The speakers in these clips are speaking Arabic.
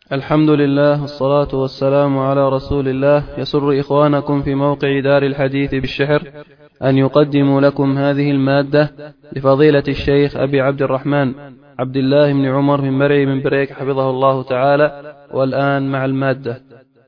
الحمد لله والصلاة والسلام على رسول الله. يسر إخوانكم في موقع دار الحديث بالشحر أن يقدموا لكم هذه المادة لفضيلة الشيخ أبي عبد الرحمن عبد الله بن عمر من مرعي من بريك حفظه الله تعالى. والآن مع المادة.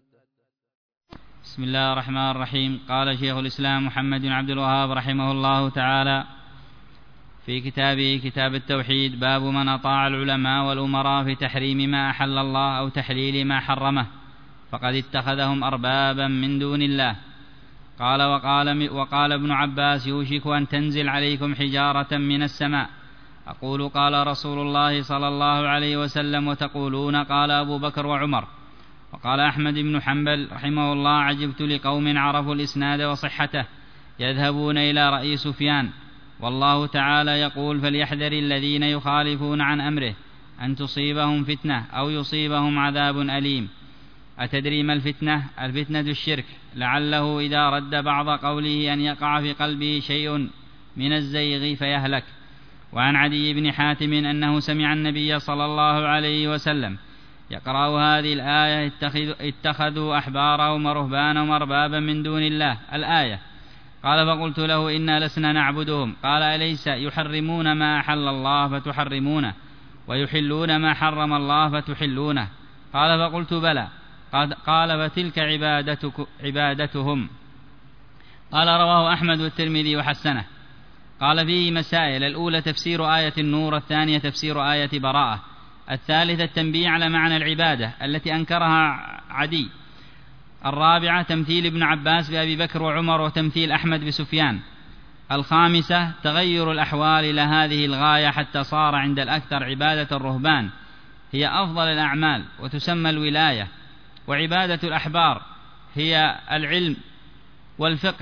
بسم الله الرحمن الرحيم. قال شيخ الإسلام محمد بن عبد الوهاب رحمه الله تعالى في كتابه كتاب التوحيد: باب من أطاع العلماء والأمراء في تحريم ما أحل الله أو تحليل ما حرمه فقد اتخذهم أربابا من دون الله. قال وقال ابن عباس: يوشك أن تنزل عليكم حجارة من السماء. أقول قال رسول الله صلى الله عليه وسلم، وتقولون قال أبو بكر وعمر. وقال أحمد بن حنبل رحمه الله: عجبت لقوم عرفوا الإسناد وصحته يذهبون إلى رأي سفيان، والله تعالى يقول: فليحذر الذين يخالفون عن أمره أن تصيبهم فتنة أو يصيبهم عذاب أليم. أتدري ما الفتنة؟ الفتنة الشرك، لعله إذا رد بعض قوله أن يقع في قلبه شيء من الزيغ فيهلك. وعن عدي بن حاتم أنه سمع النبي صلى الله عليه وسلم يقرأ هذه الآية: اتخذوا أحبارهم ورهبانهم أربابا من دون الله، الآية. قال: فقلت له: إنا لسنا نعبدهم. قال: أليس يحرمون ما أحل الله فتحرمونه ويحلون ما حرم الله فتحلونه؟ قال: فقلت: بلى. قال: فتلك عبادتهم. قال: رواه أحمد والترمذي وحسنه. قال: فيه مسائل: الأولى تفسير آية النور، الثانية تفسير آية براءة، الثالثة التنبيه على معنى العبادة التي أنكرها عدي، الرابعة تمثيل ابن عباس بأبي بكر وعمر وتمثيل أحمد بسفيان، الخامسة تغير الأحوال إلى هذه الغاية حتى صار عند الأكثر عبادة الرهبان هي أفضل الأعمال وتسمى الولاية، وعبادة الأحبار هي العلم والفقه.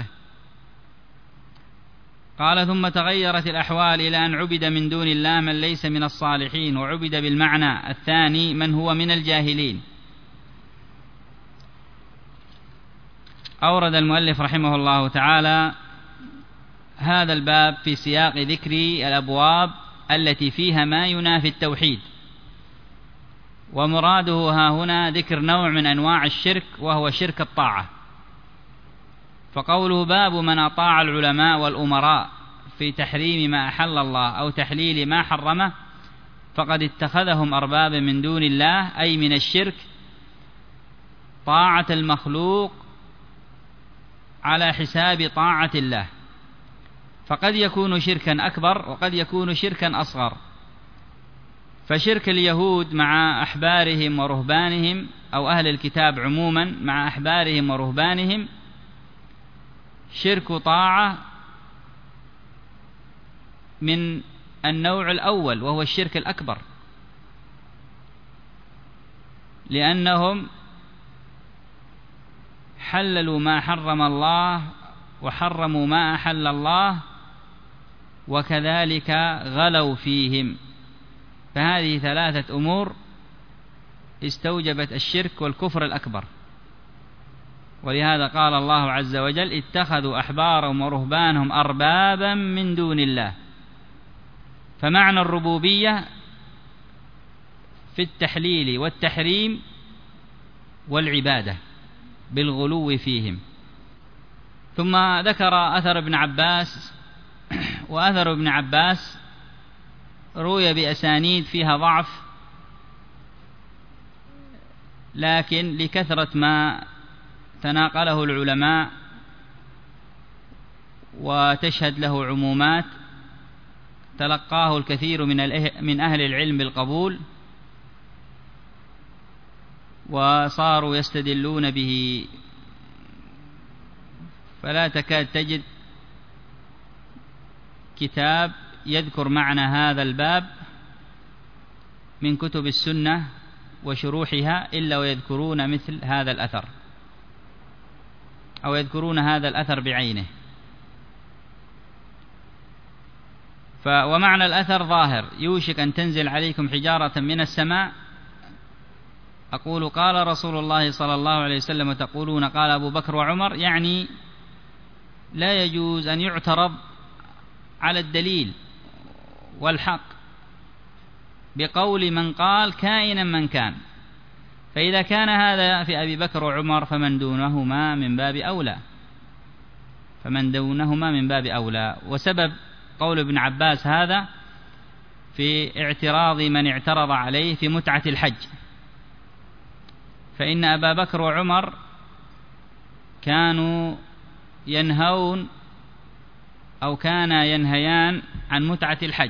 قال: ثم تغيرت الأحوال إلى أن عبد من دون الله من ليس من الصالحين، وعبد بالمعنى الثاني من هو من الجاهلين. أورد المؤلف رحمه الله تعالى هذا الباب في سياق ذكر الأبواب التي فيها ما ينافي التوحيد، ومراده ها هنا ذكر نوع من أنواع الشرك وهو شرك الطاعة. فقوله: باب من أطاع العلماء والأمراء في تحريم ما أحل الله أو تحليل ما حرمه فقد اتخذهم أربابا من دون الله، أي من الشرك طاعة المخلوق على حساب طاعة الله، فقد يكون شركا أكبر وقد يكون شركا أصغر. فشرك اليهود مع أحبارهم ورهبانهم، أو أهل الكتاب عموما مع أحبارهم ورهبانهم، شرك طاعة من النوع الأول وهو الشرك الأكبر، لأنهم حللوا ما حرم الله وحرموا ما أحل الله، وكذلك غلوا فيهم. فهذه ثلاثة أمور استوجبت الشرك والكفر الأكبر، ولهذا قال الله عز وجل: اتخذوا أحبارهم ورهبانهم أربابا من دون الله. فمعنى الربوبية في التحليل والتحريم والعبادة بالغلو فيهم. ثم ذكر أثر ابن عباس، وأثر ابن عباس روي بأسانيد فيها ضعف، لكن لكثرة ما تناقله العلماء وتشهد له عمومات تلقاه الكثير من أهل العلم بالقبول، وصاروا يستدلون به، فلا تكاد تجد كتاب يذكر معنى هذا الباب من كتب السنة وشروحها إلا ويذكرون مثل هذا الأثر، أو يذكرون هذا الأثر بعينه. ومعنى الأثر ظاهر: يوشك أن تنزل عليكم حجارة من السماء. أقول قال رسول الله صلى الله عليه وسلم، وتقولون قال أبو بكر وعمر، يعني لا يجوز أن يعترض على الدليل والحق بقول من قال كائنا من كان، فإذا كان هذا في أبي بكر وعمر فمن دونهما من باب أولى، فمن دونهما من باب أولى. وسبب قول ابن عباس هذا في اعتراض من اعترض عليه في متعة الحج، فإن أبا بكر وعمر كانوا ينهون أو كانا ينهيان عن متعة الحج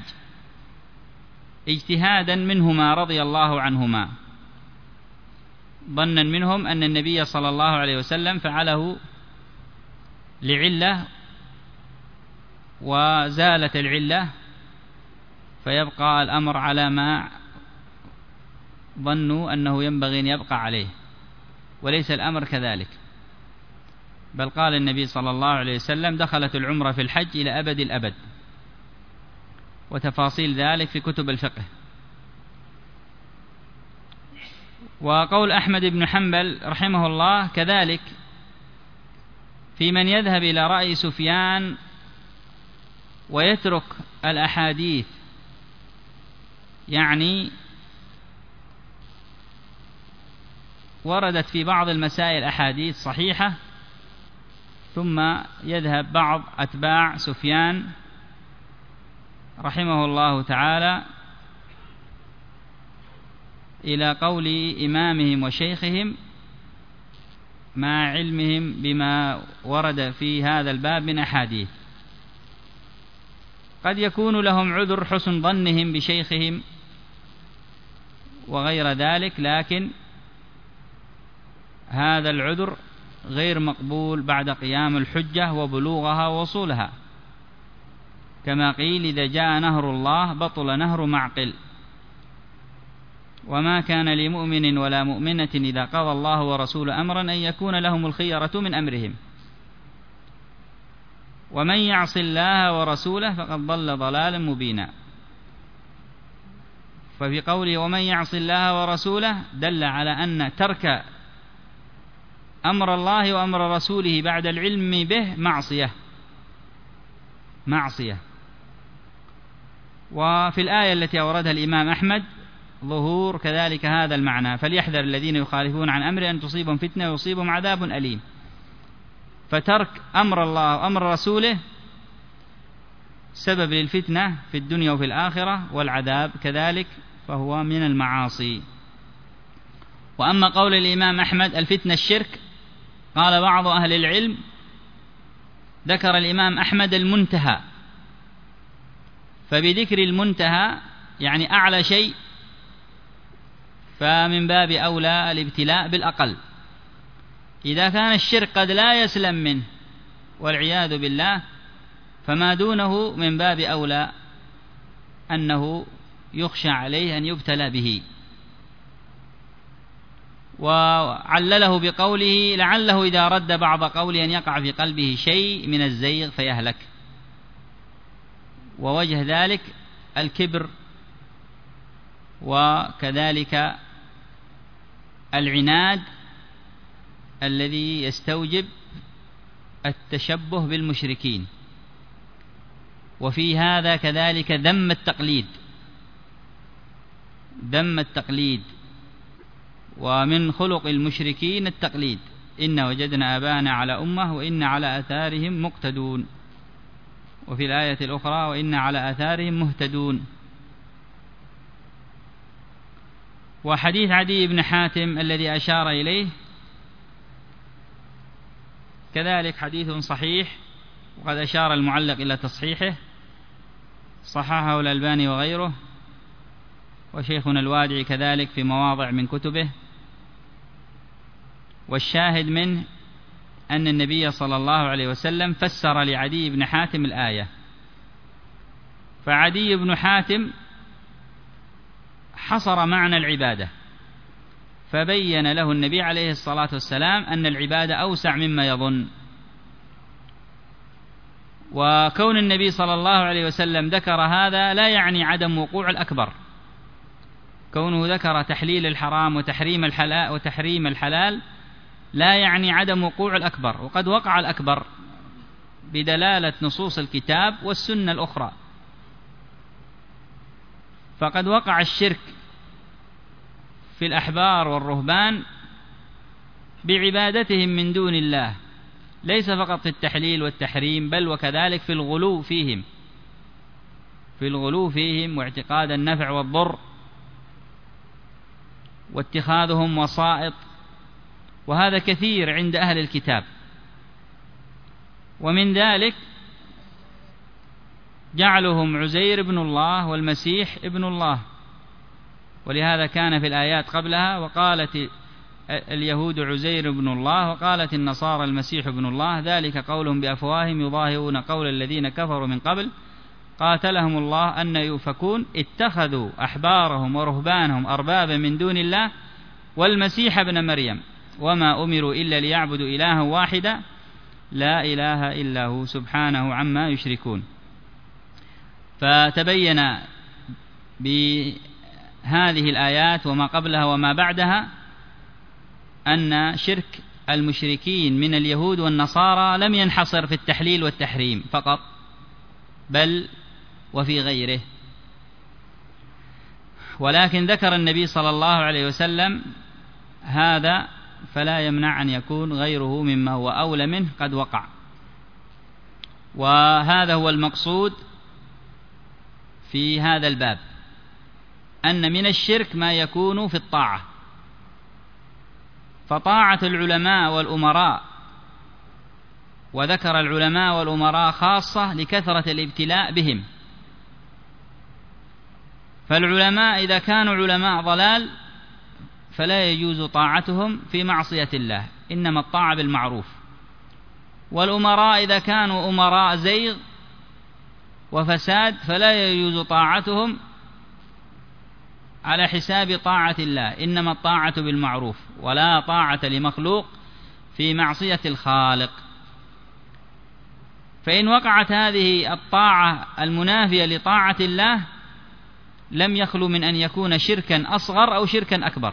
اجتهادا منهما رضي الله عنهما، ظنا منهم أن النبي صلى الله عليه وسلم فعله لعلة وزالت العلة، فيبقى الأمر على ما ظنوا أنه ينبغي أن يبقى عليه، وليس الأمر كذلك. بل قال النبي صلى الله عليه وسلم: دخلت العمرة في الحج إلى أبد الأبد، وتفاصيل ذلك في كتب الفقه. وقول أحمد بن حنبل رحمه الله كذلك في من يذهب إلى رأي سفيان ويترك الأحاديث، يعني وردت في بعض المسائل أحاديث صحيحة، ثم يذهب بعض أتباع سفيان رحمه الله تعالى إلى قول إمامهم وشيخهم مع علمهم بما ورد في هذا الباب من أحاديث. قد يكون لهم عذر حسن ظنهم بشيخهم وغير ذلك، لكن هذا العذر غير مقبول بعد قيام الحجة وبلوغها ووصولها، كما قيل: إذا جاء نهر الله بطل نهر معقل. وما كان لمؤمن ولا مؤمنة إذا قضى الله ورسوله أمرا أن يكون لهم الخيرة من أمرهم، ومن يعص الله ورسوله فقد ضل ضلالا مبينا. ففي قوله ومن يعص الله ورسوله دل على أن ترك أمر الله وأمر رسوله بعد العلم به معصية. وفي الآية التي أوردها الإمام أحمد ظهور كذلك هذا المعنى: فليحذر الذين يخالفون عن أمره أن تصيبهم فتنة ويصيبهم عذاب أليم. فترك أمر الله وأمر رسوله سبب للفتنة في الدنيا وفي الآخرة والعذاب كذلك، فهو من المعاصي. وأما قول الإمام أحمد الفتنة الشرك، قال بعض أهل العلم ذكر الإمام أحمد المنتهى، فبذكر المنتهى يعني أعلى شيء، فمن باب أولى الابتلاء بالأقل. إذا كان الشرك قد لا يسلم منه والعياذ بالله، فما دونه من باب أولى أنه يخشى عليه أن يبتلى به. وعلله بقوله: لعله إذا رد بعض قوله أن يقع في قلبه شيء من الزيغ فيهلك. ووجه ذلك الكبر، وكذلك العناد الذي يستوجب التشبه بالمشركين. وفي هذا كذلك ذم التقليد، ومن خلق المشركين التقليد: إن وجدنا آباءنا على أمة وإن على آثارهم مقتدون. وفي الآية الأخرى: وإن على آثارهم مهتدون. وحديث عدي بن حاتم الذي أشار إليه كذلك حديث صحيح، وقد أشار المعلق إلى تصحيحه، صححه الألباني وغيره، وشيخنا الوادعي كذلك في مواضع من كتبه. والشاهد منه أن النبي صلى الله عليه وسلم فسر لعدي بن حاتم الآية، فعدي بن حاتم حصر معنى العبادة، فبين له النبي عليه الصلاة والسلام أن العبادة أوسع مما يظن. وكون النبي صلى الله عليه وسلم ذكر هذا لا يعني عدم وقوع الأكبر، كونه ذكر تحليل الحرام وتحريم الحلال لا يعني عدم وقوع الأكبر، وقد وقع الأكبر بدلالة نصوص الكتاب والسنة الأخرى. فقد وقع الشرك في الأحبار والرهبان بعبادتهم من دون الله، ليس فقط في التحليل والتحريم، بل وكذلك في الغلو فيهم واعتقاد النفع والضر واتخاذهم وسائط، وهذا كثير عند أهل الكتاب. ومن ذلك جعلهم عزير ابن الله والمسيح ابن الله، ولهذا كان في الآيات قبلها وقالت اليهود عزير ابن الله وقالت النصارى المسيح ابن الله، ذلك قولهم بأفواههم يضاهئون قول الذين كفروا من قبل قاتلهم الله أن يؤفكون، اتخذوا أحبارهم ورهبانهم أربابا من دون الله والمسيح ابن مريم وما أمروا إلا ليعبدوا إلها واحدا لا إله إلا هو سبحانه عما يشركون. فتبين بهذه الآيات وما قبلها وما بعدها أن شرك المشركين من اليهود والنصارى لم ينحصر في التحليل والتحريم فقط، بل وفي غيره. ولكن ذكر النبي صلى الله عليه وسلم هذا فلا يمنع أن يكون غيره مما هو أولى منه قد وقع. وهذا هو المقصود في هذا الباب، أن من الشرك ما يكون في الطاعة، فطاعة العلماء والأمراء، وذكر العلماء والأمراء خاصة لكثرة الابتلاء بهم، فالعلماء إذا كانوا علماء ضلال فلا يجوز طاعتهم في معصية الله، إنما الطاعة بالمعروف. والأمراء إذا كانوا أمراء زيغ وفساد فلا يجوز طاعتهم على حساب طاعة الله، إنما الطاعة بالمعروف، ولا طاعة لمخلوق في معصية الخالق. فإن وقعت هذه الطاعة المنافية لطاعة الله لم يخلو من أن يكون شركا أصغر أو شركا أكبر.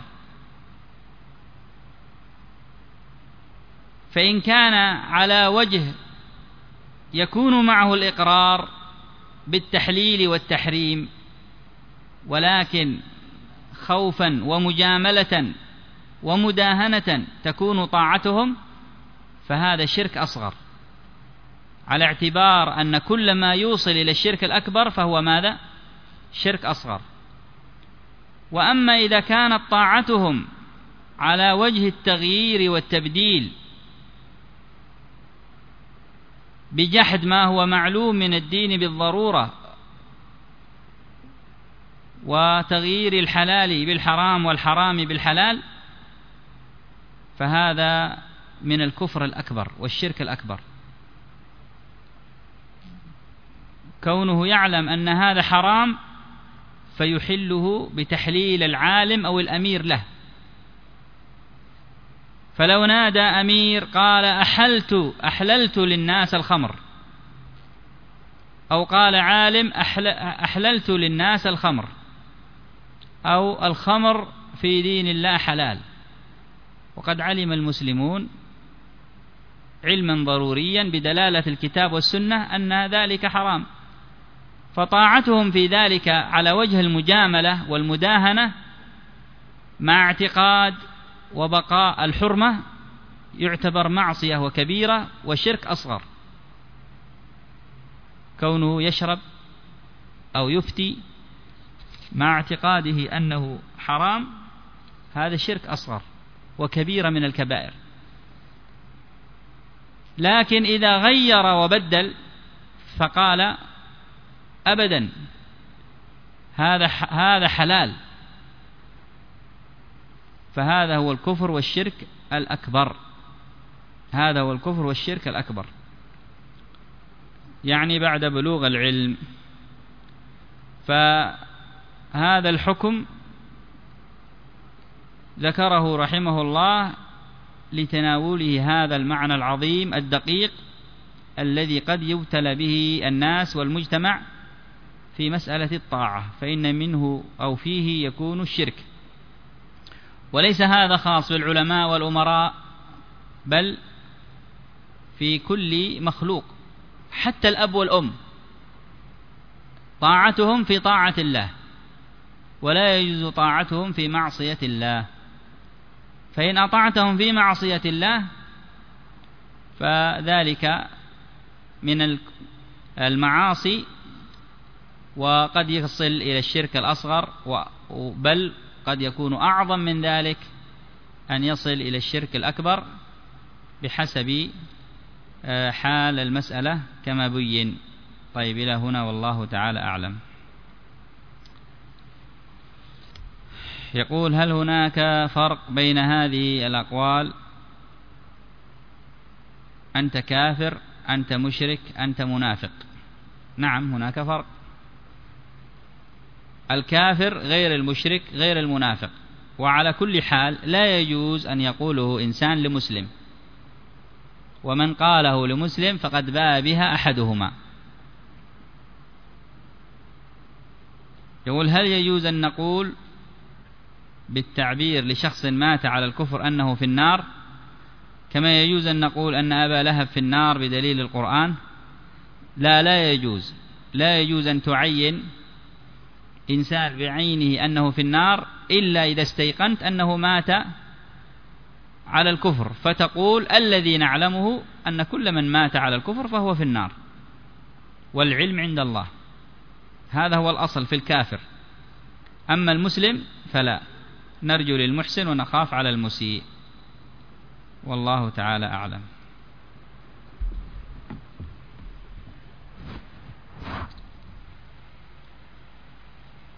فإن كان على وجه يكون معه الإقرار بالتحليل والتحريم، ولكن خوفا ومجاملة ومداهنة تكون طاعتهم، فهذا شرك أصغر، على اعتبار أن كل ما يوصل إلى الشرك الأكبر فهو ماذا؟ شرك أصغر. وأما إذا كانت طاعتهم على وجه التغيير والتبديل بجحد ما هو معلوم من الدين بالضرورة، وتغيير الحلال بالحرام والحرام بالحلال، فهذا من الكفر الأكبر والشرك الأكبر، كونه يعلم أن هذا حرام فيحله بتحليل العالم أو الأمير له. فلو نادى أمير قال أحللت للناس الخمر، أو قال عالم أحللت للناس الخمر، أو الخمر في دين الله حلال، وقد علم المسلمون علما ضروريا بدلالة الكتاب والسنة أن ذلك حرام، فطاعتهم في ذلك على وجه المجاملة والمداهنة مع اعتقاد وبقاء الحرمة يعتبر معصية وكبيرة وشرك أصغر. كونه يشرب أو يفتي مع اعتقاده أنه حرام هذا شرك أصغر وكبيرة من الكبائر. لكن إذا غير وبدل فقال أبدا هذا حلال، فهذا هو الكفر والشرك الأكبر، هذا هو الكفر والشرك الأكبر، يعني بعد بلوغ العلم. فهذا الحكم ذكره رحمه الله لتناوله هذا المعنى العظيم الدقيق الذي قد يبتلى به الناس والمجتمع في مسألة الطاعة، فإن منه أو فيه يكون الشرك. وليس هذا خاص بالعلماء والأمراء، بل في كل مخلوق، حتى الأب والأم طاعتهم في طاعة الله، ولا يجوز طاعتهم في معصية الله. فإن أطعتهم في معصية الله فذلك من المعاصي، وقد يصل إلى الشرك الأصغر، بل قد يكون أعظم من ذلك أن يصل إلى الشرك الأكبر بحسب حال المسألة كما بين. طيب، إلى هنا والله تعالى أعلم. يقول: هل هناك فرق بين هذه الأقوال؟ أنت كافر، أنت مشرك، أنت منافق. نعم، هناك فرق. الكافر غير المشرك غير المنافق، وعلى كل حال لا يجوز أن يقوله إنسان لمسلم، ومن قاله لمسلم فقد باء بها أحدهما. يقول: هل يجوز أن نقول بالتعبير لشخص مات على الكفر أنه في النار، كما يجوز أن نقول أن أبا لهب في النار بدليل القرآن؟ لا يجوز. لا يجوز أن تعين إنسان بعينه أنه في النار إلا إذا استيقنت أنه مات على الكفر، فتقول الذي نعلمه أن كل من مات على الكفر فهو في النار، والعلم عند الله. هذا هو الأصل في الكافر. أما المسلم فلا، نرجو للمحسن ونخاف على المسيء، والله تعالى أعلم.